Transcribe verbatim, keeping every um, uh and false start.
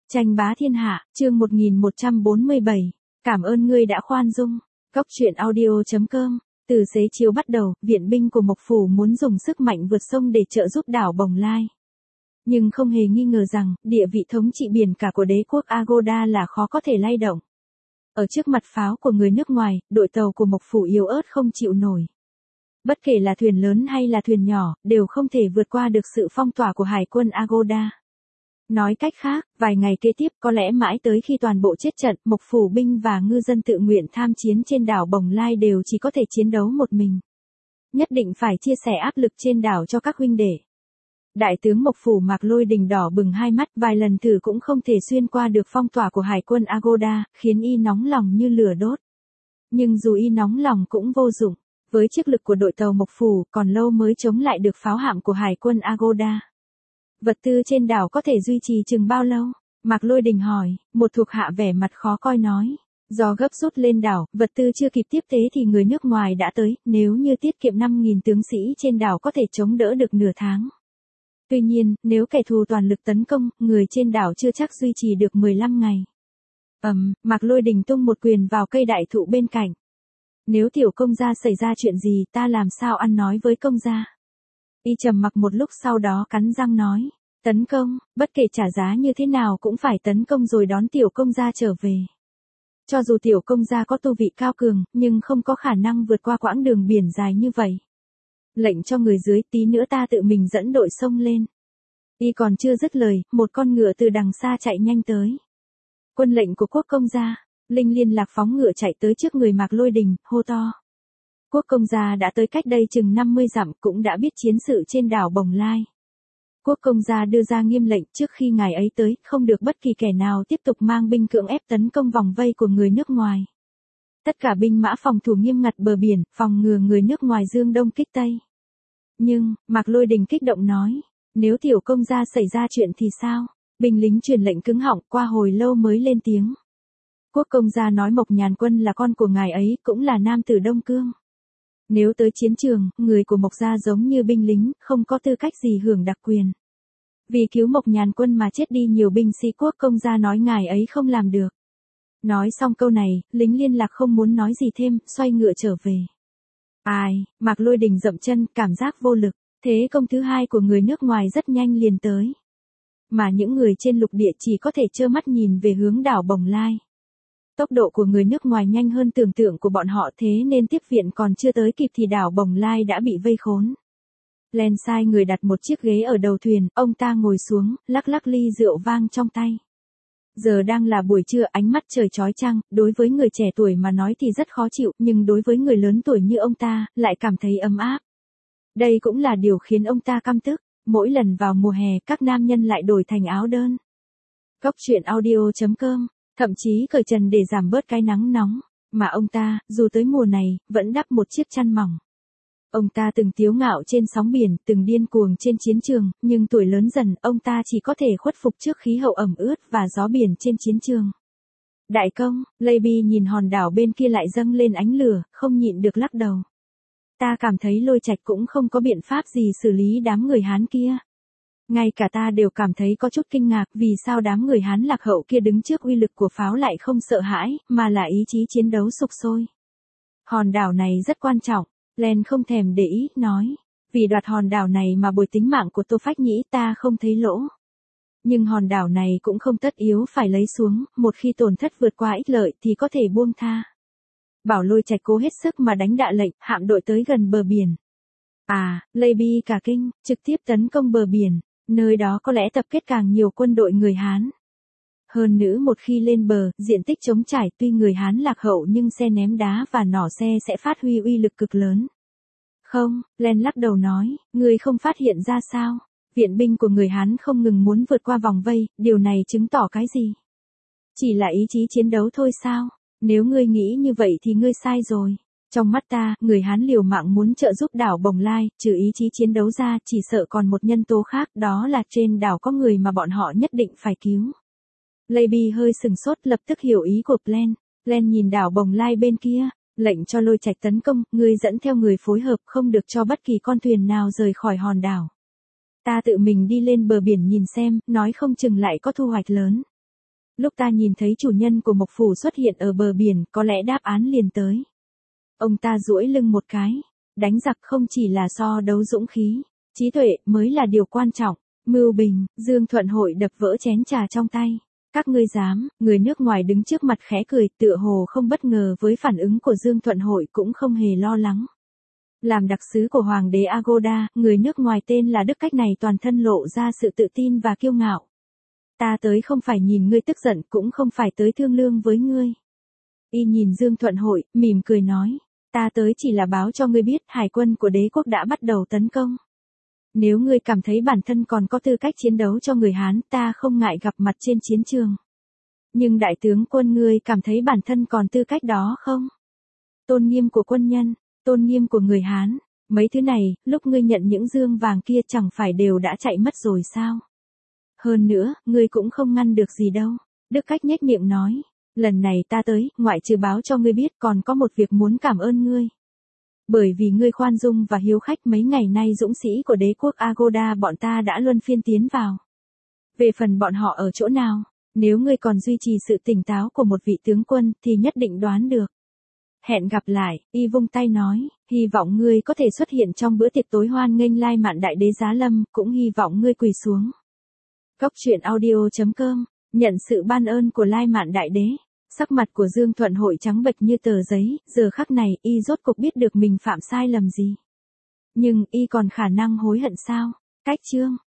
Tranh bá thiên hạ, chương một nghìn một trăm bốn mươi bảy. Cảm ơn ngươi đã khoan dung. Cốc truyện audio chấm com. Từ xế chiều bắt đầu, viện binh của Mộc Phủ muốn dùng sức mạnh vượt sông để trợ giúp đảo Bồng Lai. Nhưng không hề nghi ngờ rằng, địa vị thống trị biển cả của đế quốc Agoda là khó có thể lay động. Ở trước mặt pháo của người nước ngoài, đội tàu của Mộc Phủ yếu ớt không chịu nổi. Bất kể là thuyền lớn hay là thuyền nhỏ, đều không thể vượt qua được sự phong tỏa của hải quân Agoda. Nói cách khác, vài ngày kế tiếp có lẽ mãi tới khi toàn bộ chết trận, Mộc Phủ binh và ngư dân tự nguyện tham chiến trên đảo Bồng Lai đều chỉ có thể chiến đấu một mình. Nhất định phải chia sẻ áp lực trên đảo cho các huynh đệ. Đại tướng Mộc Phủ Mạc Lôi Đình đỏ bừng hai mắt, vài lần thử cũng không thể xuyên qua được phong tỏa của hải quân Agoda, khiến y nóng lòng như lửa đốt. Nhưng dù y nóng lòng cũng vô dụng, với chiếc lực của đội tàu Mộc Phủ, còn lâu mới chống lại được pháo hạm của hải quân Agoda. Vật tư trên đảo có thể duy trì chừng bao lâu? Mạc Lôi Đình hỏi, một thuộc hạ vẻ mặt khó coi nói. Do gấp rút lên đảo, vật tư chưa kịp tiếp tế thì người nước ngoài đã tới, nếu như tiết kiệm năm nghìn tướng sĩ trên đảo có thể chống đỡ được nửa tháng. Tuy nhiên, nếu kẻ thù toàn lực tấn công, người trên đảo chưa chắc duy trì được mười lăm ngày. Ầm, um, Mạc Lôi Đình tung một quyền vào cây đại thụ bên cạnh. Nếu tiểu công gia xảy ra chuyện gì, ta làm sao ăn nói với công gia? Y trầm mặc một lúc sau đó cắn răng nói, tấn công, bất kể trả giá như thế nào cũng phải tấn công rồi đón tiểu công gia trở về. Cho dù tiểu công gia có tu vị cao cường, nhưng không có khả năng vượt qua quãng đường biển dài như vậy. Lệnh cho người dưới, tí nữa ta tự mình dẫn đội sông lên. Y còn chưa dứt lời, một con ngựa từ đằng xa chạy nhanh tới. Quân lệnh của quốc công gia. Linh Liên Lạc phóng ngựa chạy tới trước người Mạc Lôi Đình, hô to. Quốc công gia đã tới cách đây chừng năm mươi dặm, cũng đã biết chiến sự trên đảo Bồng Lai. Quốc công gia đưa ra nghiêm lệnh, trước khi ngài ấy tới, không được bất kỳ kẻ nào tiếp tục mang binh cưỡng ép tấn công vòng vây của người nước ngoài. Tất cả binh mã phòng thủ nghiêm ngặt bờ biển, phòng ngừa người nước ngoài dương đông kích tây. Nhưng, Mạc Lôi Đình kích động nói, nếu tiểu công gia xảy ra chuyện thì sao? Binh lính truyền lệnh cứng họng, qua hồi lâu mới lên tiếng. Quốc công gia nói Mộc Nhàn Quân là con của ngài ấy, cũng là nam tử Đông Cương. Nếu tới chiến trường, người của Mộc gia giống như binh lính, không có tư cách gì hưởng đặc quyền. Vì cứu Mộc Nhàn Quân mà chết đi nhiều binh sĩ, quốc công gia nói ngài ấy không làm được. Nói xong câu này, lính liên lạc không muốn nói gì thêm, xoay ngựa trở về. Ai, Mạc Lôi Đình dậm chân, cảm giác vô lực, thế công thứ hai của người nước ngoài rất nhanh liền tới. Mà những người trên lục địa chỉ có thể trơ mắt nhìn về hướng đảo Bồng Lai. Tốc độ của người nước ngoài nhanh hơn tưởng tượng của bọn họ, thế nên tiếp viện còn chưa tới kịp thì đảo Bồng Lai đã bị vây khốn. Len sai người đặt một chiếc ghế ở đầu thuyền, ông ta ngồi xuống, lắc lắc ly rượu vang trong tay. Giờ đang là buổi trưa, ánh mắt trời chói chang, đối với người trẻ tuổi mà nói thì rất khó chịu, nhưng đối với người lớn tuổi như ông ta, lại cảm thấy ấm áp. Đây cũng là điều khiến ông ta căm tức, mỗi lần vào mùa hè các nam nhân lại đổi thành áo đơn. Cốc truyện audio chấm com. Thậm chí cởi trần để giảm bớt cái nắng nóng, mà ông ta, dù tới mùa này, vẫn đắp một chiếc chăn mỏng. Ông ta từng tiếu ngạo trên sóng biển, từng điên cuồng trên chiến trường, nhưng tuổi lớn dần, ông ta chỉ có thể khuất phục trước khí hậu ẩm ướt và gió biển trên chiến trường. Đại công, Lady nhìn hòn đảo bên kia lại dâng lên ánh lửa, không nhịn được lắc đầu. Ta cảm thấy Lôi Trạch cũng không có biện pháp gì xử lý đám người Hán kia. Ngay cả ta đều cảm thấy có chút kinh ngạc vì sao đám người Hán lạc hậu kia đứng trước uy lực của pháo lại không sợ hãi, mà là ý chí chiến đấu sục sôi. Hòn đảo này rất quan trọng, Len không thèm để ý, nói. Vì đoạt hòn đảo này mà bồi tính mạng của Tô Phách Nhĩ ta không thấy lỗ. Nhưng hòn đảo này cũng không tất yếu phải lấy xuống, một khi tổn thất vượt qua ích lợi thì có thể buông tha. Bảo Lôi Trạch cố hết sức mà đánh đạ lệnh, hạm đội tới gần bờ biển. À, Lady cả kinh, trực tiếp tấn công bờ biển. Nơi đó có lẽ tập kết càng nhiều quân đội người Hán. Hơn nữa một khi lên bờ, diện tích trống trải, tuy người Hán lạc hậu nhưng xe ném đá và nỏ xe sẽ phát huy uy lực cực lớn. Không, Len lắc đầu nói, người không phát hiện ra sao? Viện binh của người Hán không ngừng muốn vượt qua vòng vây, điều này chứng tỏ cái gì? Chỉ là ý chí chiến đấu thôi sao? Nếu ngươi nghĩ như vậy thì ngươi sai rồi. Trong mắt ta, người Hán liều mạng muốn trợ giúp đảo Bồng Lai, trừ ý chí chiến đấu ra, chỉ sợ còn một nhân tố khác, đó là trên đảo có người mà bọn họ nhất định phải cứu. Lady hơi sừng sốt, lập tức hiểu ý của Glenn. Glenn nhìn đảo Bồng Lai bên kia, lệnh cho Lôi Trạch tấn công, ngươi dẫn theo người phối hợp, không được cho bất kỳ con thuyền nào rời khỏi hòn đảo. Ta tự mình đi lên bờ biển nhìn xem, nói không chừng lại có thu hoạch lớn. Lúc ta nhìn thấy chủ nhân của Mộc Phủ xuất hiện ở bờ biển, có lẽ đáp án liền tới. Ông ta duỗi lưng một cái. Đánh giặc không chỉ là so đấu dũng khí, trí tuệ mới là điều quan trọng. Mưu Bình, Dương Thuận Hội đập vỡ chén trà trong tay. Các ngươi dám, người nước ngoài đứng trước mặt khẽ cười, tựa hồ không bất ngờ với phản ứng của Dương Thuận Hội, cũng không hề lo lắng. Làm đặc sứ của Hoàng đế Agoda, người nước ngoài tên là Đức cách này toàn thân lộ ra sự tự tin và kiêu ngạo. Ta tới không phải nhìn ngươi tức giận, cũng không phải tới thương lương với ngươi. Y nhìn Dương Thuận Hội, mỉm cười nói, ta tới chỉ là báo cho ngươi biết hải quân của đế quốc đã bắt đầu tấn công. Nếu ngươi cảm thấy bản thân còn có tư cách chiến đấu cho người Hán, ta không ngại gặp mặt trên chiến trường. Nhưng đại tướng quân, ngươi cảm thấy bản thân còn tư cách đó không? Tôn nghiêm của quân nhân, tôn nghiêm của người Hán, mấy thứ này, lúc ngươi nhận những dương vàng kia chẳng phải đều đã chạy mất rồi sao? Hơn nữa, ngươi cũng không ngăn được gì đâu. Đức cách nhếch miệng nói, lần này ta tới, ngoại trừ báo cho ngươi biết, còn có một việc muốn cảm ơn ngươi. Bởi vì ngươi khoan dung và hiếu khách, mấy ngày nay dũng sĩ của đế quốc Agoda bọn ta đã luân phiên tiến vào. Về phần bọn họ ở chỗ nào, nếu ngươi còn duy trì sự tỉnh táo của một vị tướng quân thì nhất định đoán được. Hẹn gặp lại, y vung tay nói, hy vọng ngươi có thể xuất hiện trong bữa tiệc tối hoan nghênh Lai Mạn Đại Đế giá lâm, cũng hy vọng ngươi quỳ xuống. Góc truyện audio chấm com, nhận sự ban ơn của Lai Mạn Đại Đế. Sắc mặt của Dương Thuận Hội trắng bệch như tờ giấy, giờ khắc này y rốt cục biết được mình phạm sai lầm gì. Nhưng y còn khả năng hối hận sao? Cách chương